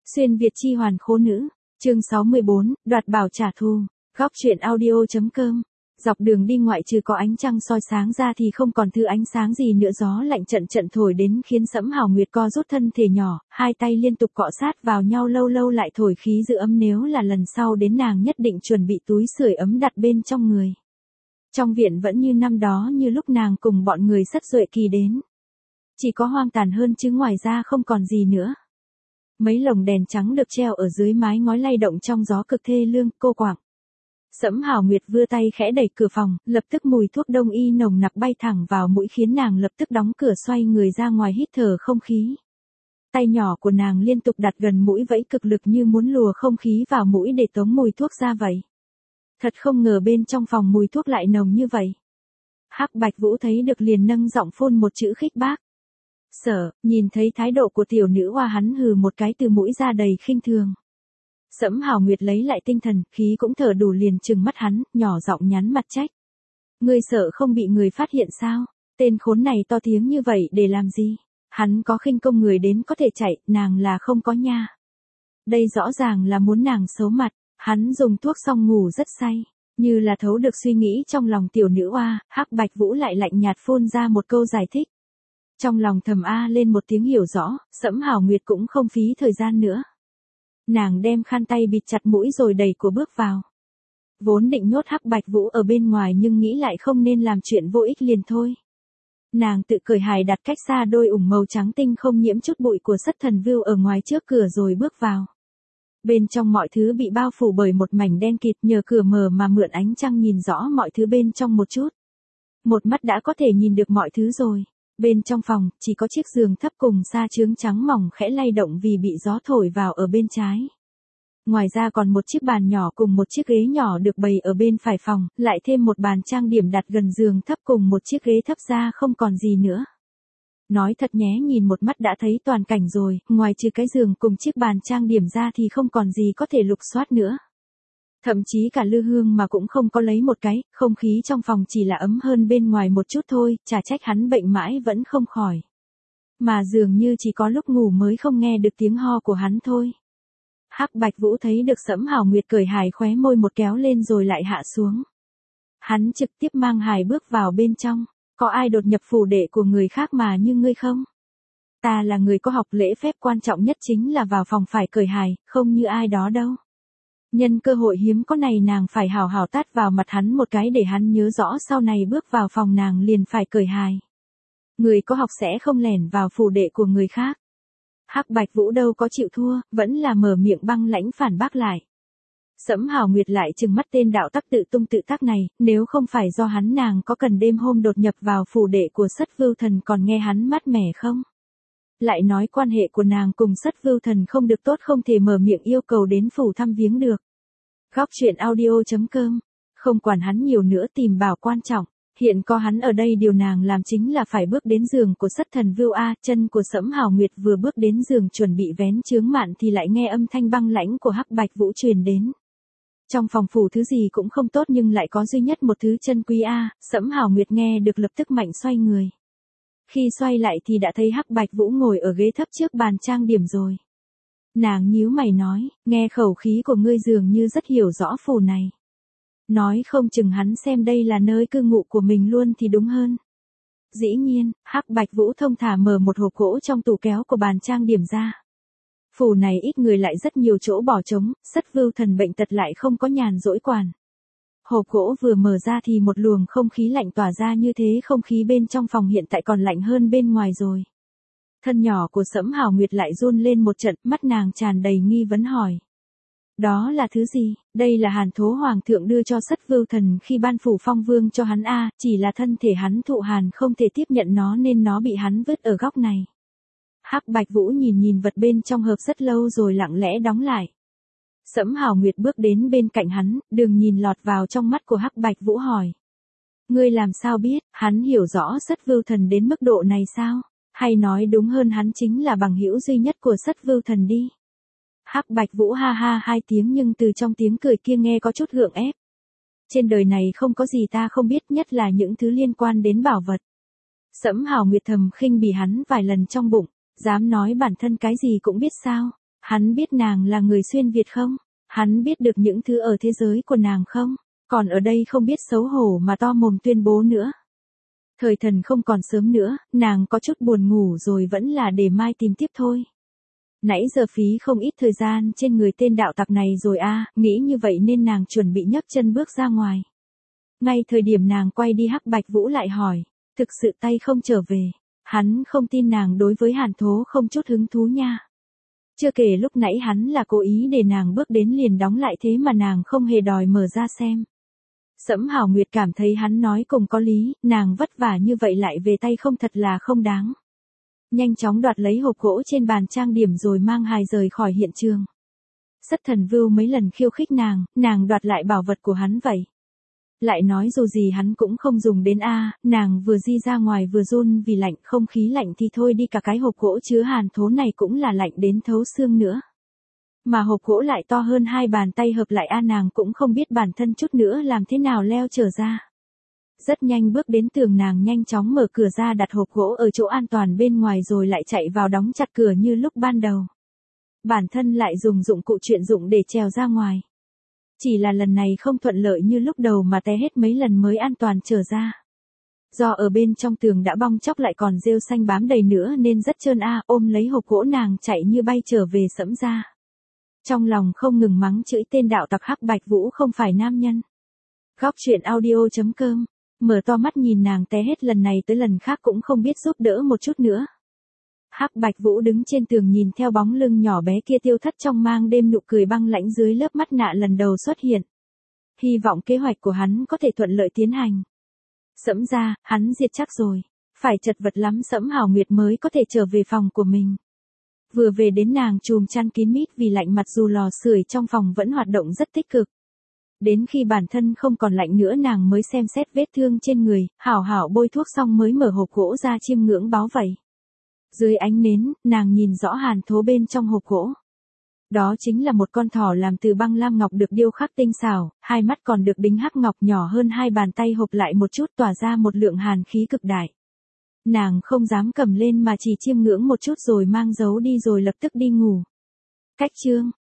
Xuyên Việt chi hoàn khố nữ, chương 64, đoạt bảo trả thù, góc truyện audio.com. Dọc đường đi ngoại trừ có ánh trăng soi sáng ra thì không còn thứ ánh sáng gì nữa, gió lạnh trận trận thổi đến khiến Sẫm Hào Nguyệt co rút thân thể nhỏ, hai tay liên tục cọ sát vào nhau, lâu lâu lại thổi khí giữ ấm, nếu là lần sau đến nàng nhất định chuẩn bị túi sưởi ấm đặt bên trong người. Trong viện vẫn như năm đó, như lúc nàng cùng bọn người Sất Duệ Kỳ đến. Chỉ có hoang tàn hơn chứ ngoài ra không còn gì nữa. Mấy lồng đèn trắng được treo ở dưới mái ngói lay động trong gió cực thê lương, cô quạng. Sẫm Hào Nguyệt vươn tay khẽ đẩy cửa phòng, lập tức mùi thuốc đông y nồng nặc bay thẳng vào mũi khiến nàng lập tức đóng cửa, xoay người ra ngoài hít thở không khí. Tay nhỏ của nàng liên tục đặt gần mũi, vẫy cực lực như muốn lùa không khí vào mũi để tống mùi thuốc ra vậy. Thật không ngờ bên trong phòng mùi thuốc lại nồng như vậy. Hắc Bạch Vũ thấy được liền nâng giọng phun một chữ khích bác. Sợ, nhìn thấy thái độ của tiểu nữ hoa hắn hừ một cái, từ mũi ra đầy khinh thường. Sẫm Hào Nguyệt lấy lại tinh thần, khí cũng thở đủ, liền trừng mắt hắn, nhỏ giọng nhắn mặt trách. Ngươi sợ không bị người phát hiện sao? Tên khốn này to tiếng như vậy để làm gì? Hắn có khinh công người đến có thể chạy, nàng là không có nha. Đây rõ ràng là muốn nàng xấu mặt. Hắn dùng thuốc xong ngủ rất say. Như là thấu được suy nghĩ trong lòng tiểu nữ oa, Hắc Bạch Vũ lại lạnh nhạt phun ra một câu giải thích. Trong lòng thầm a lên một tiếng hiểu rõ, Sẫm Hào Nguyệt cũng không phí thời gian nữa. Nàng đem khăn tay bịt chặt mũi rồi đẩy cửa bước vào. Vốn định nhốt Hắc Bạch Vũ ở bên ngoài nhưng nghĩ lại không nên làm chuyện vô ích liền thôi. Nàng tự cười hài đặt cách xa đôi ủng màu trắng tinh không nhiễm chút bụi của Sất Thần Vưu ở ngoài trước cửa rồi bước vào. Bên trong mọi thứ bị bao phủ bởi một mảnh đen kịt, nhờ cửa mờ mà mượn ánh trăng nhìn rõ mọi thứ bên trong một chút. Một mắt đã có thể nhìn được mọi thứ rồi. Bên trong phòng, chỉ có chiếc giường thấp cùng sa chướng trắng mỏng khẽ lay động vì bị gió thổi vào ở bên trái. Ngoài ra còn một chiếc bàn nhỏ cùng một chiếc ghế nhỏ được bày ở bên phải phòng, lại thêm một bàn trang điểm đặt gần giường thấp cùng một chiếc ghế thấp, ra không còn gì nữa. Nói thật nhé, nhìn một mắt đã thấy toàn cảnh rồi, ngoài trừ cái giường cùng chiếc bàn trang điểm ra thì không còn gì có thể lục soát nữa. Thậm chí cả lư hương mà cũng không có lấy một cái, không khí trong phòng chỉ là ấm hơn bên ngoài một chút thôi, chả trách hắn bệnh mãi vẫn không khỏi. Mà dường như chỉ có lúc ngủ mới không nghe được tiếng ho của hắn thôi. Hắc Bạch Vũ thấy được Sẫm Hào Nguyệt cười hài, khóe môi một kéo lên rồi lại hạ xuống. Hắn trực tiếp mang hài bước vào bên trong. Có ai đột nhập phủ đệ của người khác mà như ngươi không? Ta là người có học lễ phép, quan trọng nhất chính là vào phòng phải cười hài, không như ai đó đâu. Nhân cơ hội hiếm có này nàng phải hào hào tát vào mặt hắn một cái để hắn nhớ rõ sau này bước vào phòng nàng liền phải cười hài. Người có học sẽ không lẻn vào phủ đệ của người khác. Hắc Bạch Vũ đâu có chịu thua, vẫn là mở miệng băng lãnh phản bác lại. Sẫm Hào Nguyệt lại trừng mắt tên đạo tắc tự tung tự tác này, nếu không phải do hắn nàng có cần đêm hôm đột nhập vào phủ đệ của Sất Vưu Thần còn nghe hắn mát mẻ không? Lại nói quan hệ của nàng cùng Sất Vưu Thần không được tốt, không thể mở miệng yêu cầu đến phủ thăm viếng được. Góc truyện audio.com. Không quản hắn nhiều nữa, tìm bảo quan trọng. Hiện có hắn ở đây, điều nàng làm chính là phải bước đến giường của Sất Thần Vưu a. Chân của Sẫm Hào Nguyệt vừa bước đến giường chuẩn bị vén chướng mạn thì lại nghe âm thanh băng lãnh của Hắc Bạch Vũ truyền đến. Trong phòng phủ thứ gì cũng không tốt nhưng lại có duy nhất một thứ chân quý a. Sẫm Hào Nguyệt nghe được lập tức mạnh xoay người. Khi xoay lại thì đã thấy Hắc Bạch Vũ ngồi ở ghế thấp trước bàn trang điểm rồi. Nàng nhíu mày nói, nghe khẩu khí của ngươi dường như rất hiểu rõ phủ này. Nói không chừng hắn xem đây là nơi cư ngụ của mình luôn thì đúng hơn. Dĩ nhiên, Hắc Bạch Vũ thông thả mở một hộp gỗ trong tủ kéo của bàn trang điểm ra. Phủ này ít người lại rất nhiều chỗ bỏ trống, Sất Vưu Thần bệnh tật lại không có nhàn rỗi quản. Hộp gỗ vừa mở ra thì một luồng không khí lạnh tỏa ra, như thế không khí bên trong phòng hiện tại còn lạnh hơn bên ngoài rồi. Thân nhỏ của Sẫm Hào Nguyệt lại run lên một trận, mắt nàng tràn đầy nghi vấn hỏi. Đó là thứ gì? Đây là hàn thố hoàng thượng đưa cho Sất Vưu Thần khi ban phủ phong vương cho hắn a, chỉ là thân thể hắn thụ hàn không thể tiếp nhận nó nên nó bị hắn vứt ở góc này. Hắc Bạch Vũ nhìn vật bên trong hộp rất lâu rồi lặng lẽ đóng lại. Sẫm Hào Nguyệt bước đến bên cạnh hắn, đừng nhìn lọt vào trong mắt của Hắc Bạch Vũ hỏi. Ngươi làm sao biết, hắn hiểu rõ Sất Vưu Thần đến mức độ này sao? Hay nói đúng hơn hắn chính là bằng hữu duy nhất của Sất Vưu Thần đi. Hắc Bạch Vũ ha ha hai tiếng nhưng từ trong tiếng cười kia nghe có chút gượng ép. Trên đời này không có gì ta không biết, nhất là những thứ liên quan đến bảo vật. Sẫm Hào Nguyệt thầm khinh bỉ hắn vài lần trong bụng, dám nói bản thân cái gì cũng biết sao? Hắn biết nàng là người xuyên Việt không? Hắn biết được những thứ ở thế giới của nàng không? Còn ở đây không biết xấu hổ mà to mồm tuyên bố nữa. Thời thần không còn sớm nữa, nàng có chút buồn ngủ rồi, vẫn là để mai tìm tiếp thôi. Nãy giờ phí không ít thời gian trên người tên đạo tặc này rồi a, nghĩ như vậy nên nàng chuẩn bị nhấc chân bước ra ngoài. Ngay thời điểm nàng quay đi, Hắc Bạch Vũ lại hỏi, thực sự tay không trở về. Hắn không tin nàng đối với Hàn Thố không chút hứng thú nha. Chưa kể lúc nãy hắn là cố ý để nàng bước đến liền đóng lại, thế mà nàng không hề đòi mở ra xem. Sẫm Hảo Nguyệt cảm thấy hắn nói cùng có lý, nàng vất vả như vậy lại về tay không thật là không đáng. Nhanh chóng đoạt lấy hộp gỗ trên bàn trang điểm rồi mang hài rời khỏi hiện trường. Sắt Thần Vưu mấy lần khiêu khích nàng đoạt lại bảo vật của hắn vậy. Lại nói dù gì hắn cũng không dùng đến a, nàng vừa di ra ngoài vừa run vì lạnh, không khí lạnh thì thôi đi, cả cái hộp gỗ chứa Hàn Thố này cũng là lạnh đến thấu xương nữa. Mà hộp gỗ lại to hơn 2 bàn tay hợp lại a, nàng cũng không biết bản thân chút nữa làm thế nào leo trở ra. Rất nhanh bước đến tường, nàng nhanh chóng mở cửa ra đặt hộp gỗ ở chỗ an toàn bên ngoài rồi lại chạy vào đóng chặt cửa như lúc ban đầu. Bản thân lại dùng dụng cụ chuyên dụng để trèo ra ngoài. Chỉ là lần này không thuận lợi như lúc đầu mà té hết mấy lần mới an toàn trở ra. Do ở bên trong tường đã bong chóc lại còn rêu xanh bám đầy nữa nên rất trơn a, ôm lấy hộp gỗ nàng chạy như bay trở về Sẫm gia. Trong lòng không ngừng mắng chửi tên đạo tặc Hắc Bạch Vũ không phải nam nhân. Góc truyện audio.com, mở to mắt nhìn nàng té hết lần này tới lần khác cũng không biết giúp đỡ một chút nữa. Hắc Bạch Vũ đứng trên tường nhìn theo bóng lưng nhỏ bé kia tiêu thất trong mang đêm nụ cười băng lãnh dưới lớp mắt nạ lần đầu xuất hiện. Hy vọng kế hoạch của hắn có thể thuận lợi tiến hành. Sẫm gia, hắn diệt chắc rồi. Phải chật vật lắm Sẫm Hảo Nguyệt mới có thể trở về phòng của mình. Vừa về đến nàng chùm chăn kín mít vì lạnh, mặc dù lò sưởi trong phòng vẫn hoạt động rất tích cực. Đến khi bản thân không còn lạnh nữa nàng mới xem xét vết thương trên người, hảo hảo bôi thuốc xong mới mở hộp gỗ ra chiêm ngưỡng báu vậy. Dưới ánh nến, nàng nhìn rõ Hàn Thố bên trong hộp gỗ. Đó chính là một con thỏ làm từ băng lam ngọc được điêu khắc tinh xảo, hai mắt còn được đính hắc ngọc nhỏ hơn 2 bàn tay hộp lại một chút, tỏa ra một lượng hàn khí cực đại. Nàng không dám cầm lên mà chỉ chiêm ngưỡng một chút rồi mang giấu đi rồi lập tức đi ngủ. Cách chương